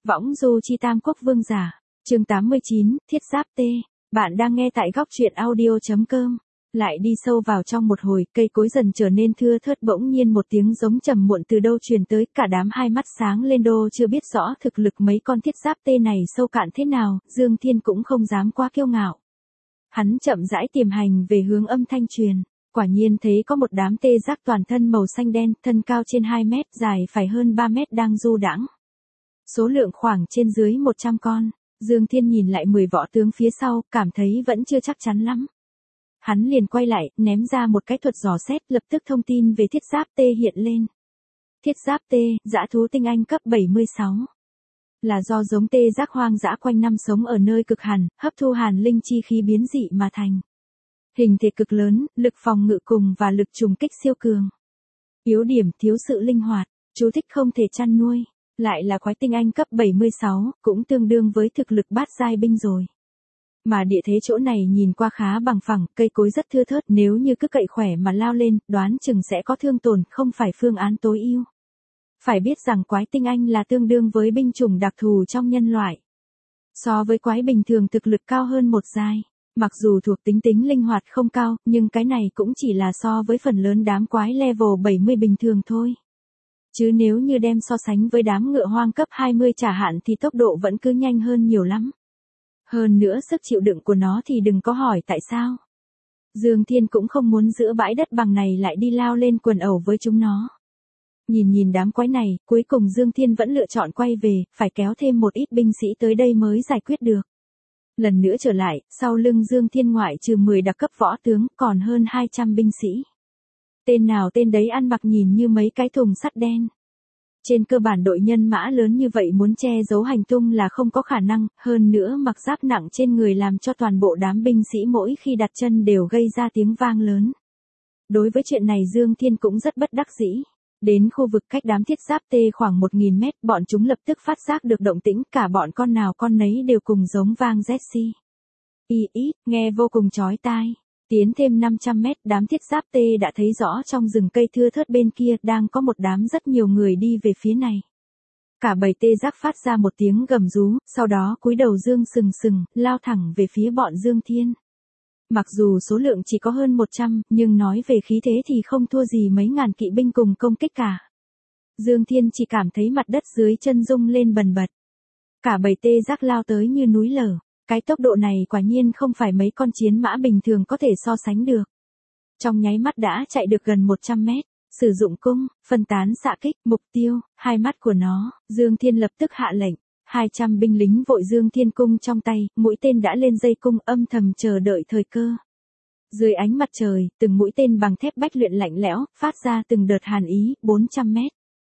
Võng du chi tam quốc vương giả. Chương 89, Thiết Giáp Tê. Bạn đang nghe tại góc truyện audio.com. Lại đi sâu vào trong một hồi, cây cối dần trở nên thưa thớt, bỗng nhiên một tiếng giống trầm muộn từ đâu truyền tới, cả đám hai mắt sáng lên, đô chưa biết rõ thực lực mấy con thiết giáp tê này sâu cạn thế nào, Dương Thiên cũng không dám quá kiêu ngạo. Hắn chậm rãi tiềm hành về hướng âm thanh truyền, quả nhiên thấy có một đám tê giác toàn thân màu xanh đen, thân cao trên 2 mét, dài phải hơn 3 mét đang du đãng. Số lượng khoảng trên dưới 100 con. Dương Thiên nhìn lại 10 võ tướng phía sau, cảm thấy vẫn chưa chắc chắn lắm. Hắn liền quay lại, ném ra một cái thuật dò xét, lập tức thông tin về thiết giáp tê hiện lên. Thiết giáp tê, dã thú tinh anh cấp 76. Là do giống tê giác hoang dã quanh năm sống ở nơi cực hàn, hấp thu hàn linh chi khí biến dị mà thành. Hình thể cực lớn, lực phòng ngự cùng và lực trùng kích siêu cường. Yếu điểm thiếu sự linh hoạt, chú thích không thể chăn nuôi. Lại là quái tinh anh cấp 76, cũng tương đương với thực lực bát giai binh rồi. Mà địa thế chỗ này nhìn qua khá bằng phẳng, cây cối rất thưa thớt, nếu như cứ cậy khỏe mà lao lên, đoán chừng sẽ có thương tổn, không phải phương án tối ưu. Phải biết rằng quái tinh anh là tương đương với binh chủng đặc thù trong nhân loại. So với quái bình thường thực lực cao hơn một giai. Mặc dù thuộc tính linh hoạt không cao, nhưng cái này cũng chỉ là so với phần lớn đám quái level 70 bình thường thôi. Chứ nếu như đem so sánh với đám ngựa hoang cấp 20 chả hạn thì tốc độ vẫn cứ nhanh hơn nhiều lắm. Hơn nữa sức chịu đựng của nó thì đừng có hỏi tại sao. Dương Thiên cũng không muốn giữa bãi đất bằng này lại đi lao lên quần ẩu với chúng nó. Nhìn đám quái này, cuối cùng Dương Thiên vẫn lựa chọn quay về, phải kéo thêm một ít binh sĩ tới đây mới giải quyết được. Lần nữa trở lại, sau lưng Dương Thiên ngoại trừ 10 đặc cấp võ tướng, còn hơn 200 binh sĩ. Tên nào tên đấy ăn mặc nhìn như mấy cái thùng sắt đen. Trên cơ bản đội nhân mã lớn như vậy muốn che giấu hành tung là không có khả năng, hơn nữa mặc giáp nặng trên người làm cho toàn bộ đám binh sĩ mỗi khi đặt chân đều gây ra tiếng vang lớn. Đối với chuyện này Dương Thiên cũng rất bất đắc dĩ. Đến khu vực cách đám thiết giáp tê khoảng 1000 mét, bọn chúng lập tức phát giác được động tĩnh, cả bọn con nào con nấy đều cùng giống vang Jessie. Nghe vô cùng chói tai. Tiến thêm 500 mét, đám thiết giáp tê đã thấy rõ trong rừng cây thưa thớt bên kia đang có một đám rất nhiều người đi về phía này. Cả bầy tê giác phát ra một tiếng gầm rú, sau đó cúi đầu dương sừng, lao thẳng về phía bọn Dương Thiên. Mặc dù số lượng chỉ có hơn 100, nhưng nói về khí thế thì không thua gì mấy ngàn kỵ binh cùng công kích cả. Dương Thiên chỉ cảm thấy mặt đất dưới chân rung lên bần bật. Cả bầy tê giác lao tới như núi lở. Cái tốc độ này quả nhiên không phải mấy con chiến mã bình thường có thể so sánh được. Trong nháy mắt đã chạy được gần 100 mét, sử dụng cung, phân tán xạ kích, mục tiêu, hai mắt của nó, Dương Thiên lập tức hạ lệnh. 200 binh lính vội Dương Thiên cung trong tay, mũi tên đã lên dây cung âm thầm chờ đợi thời cơ. Dưới ánh mặt trời, từng mũi tên bằng thép bách luyện lạnh lẽo, phát ra từng đợt hàn ý, 400 mét.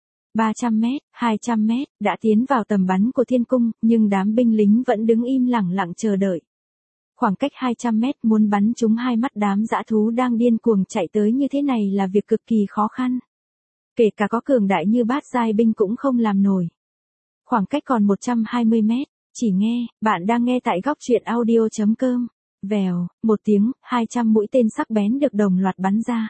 300 mét, 200 mét, đã tiến vào tầm bắn của thiên cung, nhưng đám binh lính vẫn đứng im lặng lặng chờ đợi. Khoảng cách 200 mét muốn bắn trúng hai mắt đám dã thú đang điên cuồng chạy tới như thế này là việc cực kỳ khó khăn. Kể cả có cường đại như bát giai binh cũng không làm nổi. Khoảng cách còn 120 mét, chỉ nghe, bạn đang nghe tại góc truyện audio.com. Vèo, một tiếng, 200 mũi tên sắc bén được đồng loạt bắn ra.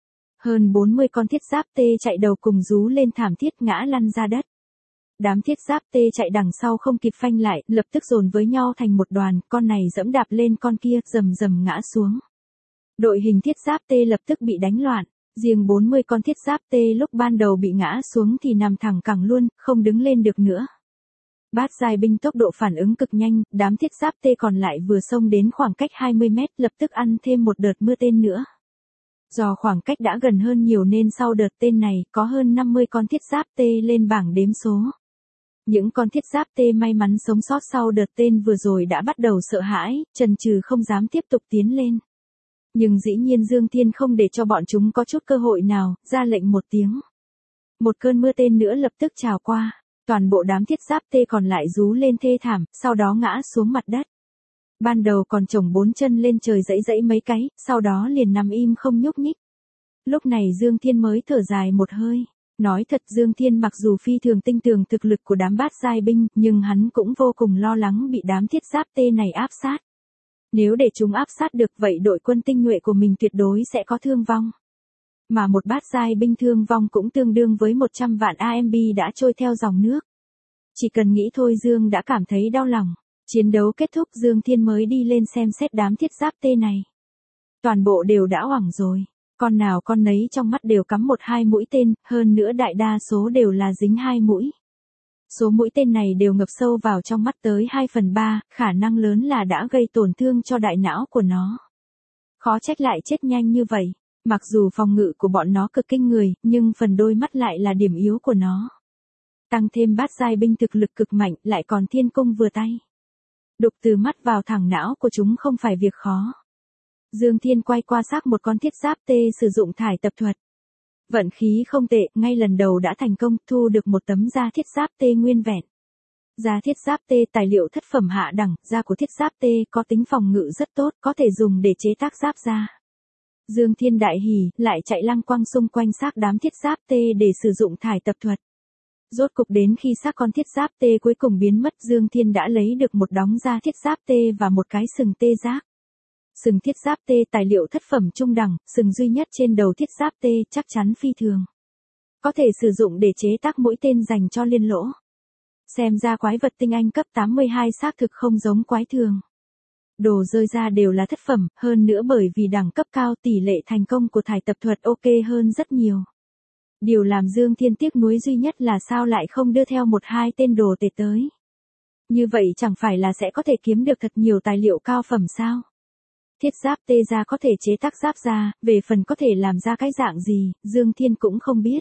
Hơn 40 con thiết giáp tê chạy đầu cùng rú lên thảm thiết ngã lăn ra đất. Đám thiết giáp tê chạy đằng sau không kịp phanh lại, lập tức dồn với nhau thành một đoàn, con này giẫm đạp lên con kia, rầm ngã xuống. Đội hình thiết giáp tê lập tức bị đánh loạn, riêng 40 con thiết giáp tê lúc ban đầu bị ngã xuống thì nằm thẳng cẳng luôn, không đứng lên được nữa. Bát giai binh tốc độ phản ứng cực nhanh, đám thiết giáp tê còn lại vừa xông đến khoảng cách 20 mét lập tức ăn thêm một đợt mưa tên nữa. Do khoảng cách đã gần hơn nhiều nên sau đợt tên này có hơn 50 con thiết giáp tê lên bảng đếm số. Những con thiết giáp tê may mắn sống sót sau đợt tên vừa rồi đã bắt đầu sợ hãi, chần chừ không dám tiếp tục tiến lên. Nhưng dĩ nhiên Dương Thiên không để cho bọn chúng có chút cơ hội nào, ra lệnh một tiếng. Một cơn mưa tên nữa lập tức trào qua, toàn bộ đám thiết giáp tê còn lại rú lên thê thảm, sau đó ngã xuống mặt đất. Ban đầu còn chổng 4 chân lên trời dẫy mấy cái, sau đó liền nằm im không nhúc nhích. Lúc này Dương Thiên mới thở dài một hơi. Nói thật Dương Thiên mặc dù phi thường tin tưởng thực lực của đám bát giai binh, nhưng hắn cũng vô cùng lo lắng bị đám thiết giáp tê này áp sát. Nếu để chúng áp sát được vậy đội quân tinh nhuệ của mình tuyệt đối sẽ có thương vong. Mà một bát giai binh thương vong cũng tương đương với 100 vạn AMB đã trôi theo dòng nước. Chỉ cần nghĩ thôi Dương đã cảm thấy đau lòng. Chiến đấu kết thúc Dương Thiên mới đi lên xem xét đám thiết giáp tê này. Toàn bộ đều đã hoảng rồi. Con nào con nấy trong mắt đều cắm 1-2 mũi tên, hơn nữa đại đa số đều là dính 2 mũi. Số mũi tên này đều ngập sâu vào trong mắt tới 2/3, khả năng lớn là đã gây tổn thương cho đại não của nó. Khó trách lại chết nhanh như vậy. Mặc dù phòng ngự của bọn nó cực kinh người, nhưng phần đôi mắt lại là điểm yếu của nó. Tăng thêm bát giai binh thực lực cực mạnh, lại còn thiên cung vừa tay. Đục từ mắt vào thẳng não của chúng không phải việc khó. Dương Thiên quay qua xác một con thiết giáp tê sử dụng thải tập thuật. Vận khí không tệ, ngay lần đầu đã thành công, thu được một tấm da thiết giáp tê nguyên vẹn. Da thiết giáp tê tài liệu thất phẩm hạ đẳng, da của thiết giáp tê có tính phòng ngự rất tốt, có thể dùng để chế tác giáp da. Dương Thiên đại hỉ, lại chạy lăng quăng xung quanh xác đám thiết giáp tê để sử dụng thải tập thuật. Rốt cục đến khi xác con thiết giáp tê cuối cùng biến mất, Dương Thiên đã lấy được một đống da thiết giáp tê và một cái sừng tê giác. Sừng thiết giáp tê tài liệu thất phẩm trung đẳng, sừng duy nhất trên đầu thiết giáp tê chắc chắn phi thường. Có thể sử dụng để chế tác mũi tên dành cho liên lỗ. Xem ra quái vật tinh anh cấp 82 xác thực không giống quái thường. Đồ rơi ra đều là thất phẩm, hơn nữa bởi vì đẳng cấp cao tỷ lệ thành công của thải tập thuật ok hơn rất nhiều. Điều làm Dương Thiên tiếc nuối duy nhất là sao lại không đưa theo 1-2 tên đồ tệ tới. Như vậy chẳng phải là sẽ có thể kiếm được thật nhiều tài liệu cao phẩm sao? Thiết giáp tê ra có thể chế tác giáp da, về phần có thể làm ra cái dạng gì, Dương Thiên cũng không biết.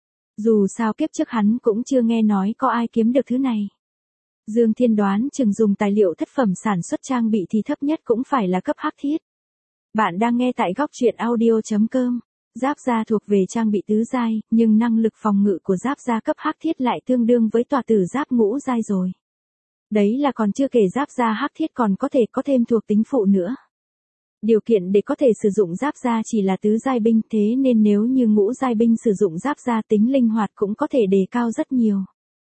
Dù sao kiếp trước hắn cũng chưa nghe nói có ai kiếm được thứ này. Dương Thiên đoán chừng dùng tài liệu thất phẩm sản xuất trang bị thì thấp nhất cũng phải là cấp hắc thiết. Bạn đang nghe tại góc truyện audio.com. Giáp da thuộc về trang bị tứ giai, nhưng năng lực phòng ngự của giáp da cấp hắc thiết lại tương đương với tòa tử giáp ngũ giai rồi. Đấy là còn chưa kể giáp da hắc thiết còn có thể có thêm thuộc tính phụ nữa. Điều kiện để có thể sử dụng giáp da chỉ là tứ giai binh, thế nên nếu như ngũ giai binh sử dụng giáp da tính linh hoạt cũng có thể đề cao rất nhiều.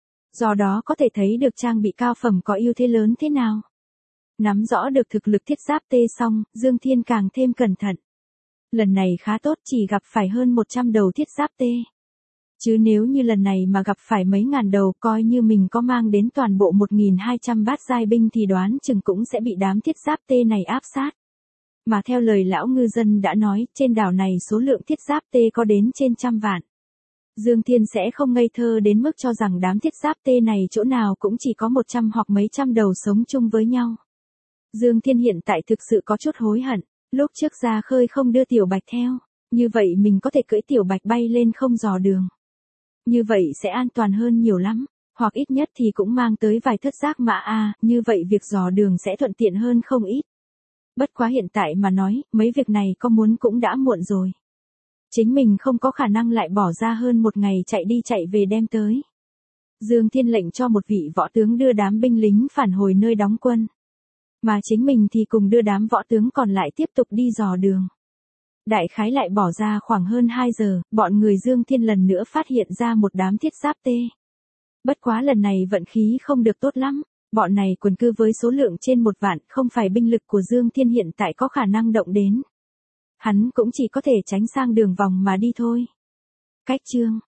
Do đó có thể thấy được trang bị cao phẩm có ưu thế lớn thế nào. Nắm rõ được thực lực thiết giáp tê xong, Dương Thiên càng thêm cẩn thận. Lần này khá tốt, chỉ gặp phải hơn 100 đầu thiết giáp tê. Chứ nếu như lần này mà gặp phải mấy ngàn đầu, coi như mình có mang đến toàn bộ 1.200 bát giai binh thì đoán chừng cũng sẽ bị đám thiết giáp tê này áp sát. Mà theo lời lão ngư dân đã nói, trên đảo này số lượng thiết giáp tê có đến trên 100 vạn. Dương Thiên sẽ không ngây thơ đến mức cho rằng đám thiết giáp tê này chỗ nào cũng chỉ có 100 hoặc mấy trăm đầu sống chung với nhau. Dương Thiên hiện tại thực sự có chút hối hận, lúc trước ra khơi không đưa Tiểu Bạch theo, như vậy mình có thể cưỡi Tiểu Bạch bay lên không dò đường. Như vậy sẽ an toàn hơn nhiều lắm, hoặc ít nhất thì cũng mang tới vài thất giác mã a, như vậy việc dò đường sẽ thuận tiện hơn không ít. Bất quá hiện tại mà nói, mấy việc này có muốn cũng đã muộn rồi. Chính mình không có khả năng lại bỏ ra hơn một ngày chạy đi chạy về đem tới. Dương Thiên lệnh cho một vị võ tướng đưa đám binh lính phản hồi nơi đóng quân. Mà chính mình thì cùng đưa đám võ tướng còn lại tiếp tục đi dò đường. Đại khái lại bỏ ra khoảng hơn 2 giờ, bọn người Dương Thiên lần nữa phát hiện ra một đám thiết giáp tê. Bất quá lần này vận khí không được tốt lắm. Bọn này quần cư với số lượng trên 1 vạn, không phải binh lực của Dương Thiên hiện tại có khả năng động đến. Hắn cũng chỉ có thể tránh sang đường vòng mà đi thôi. Cách chương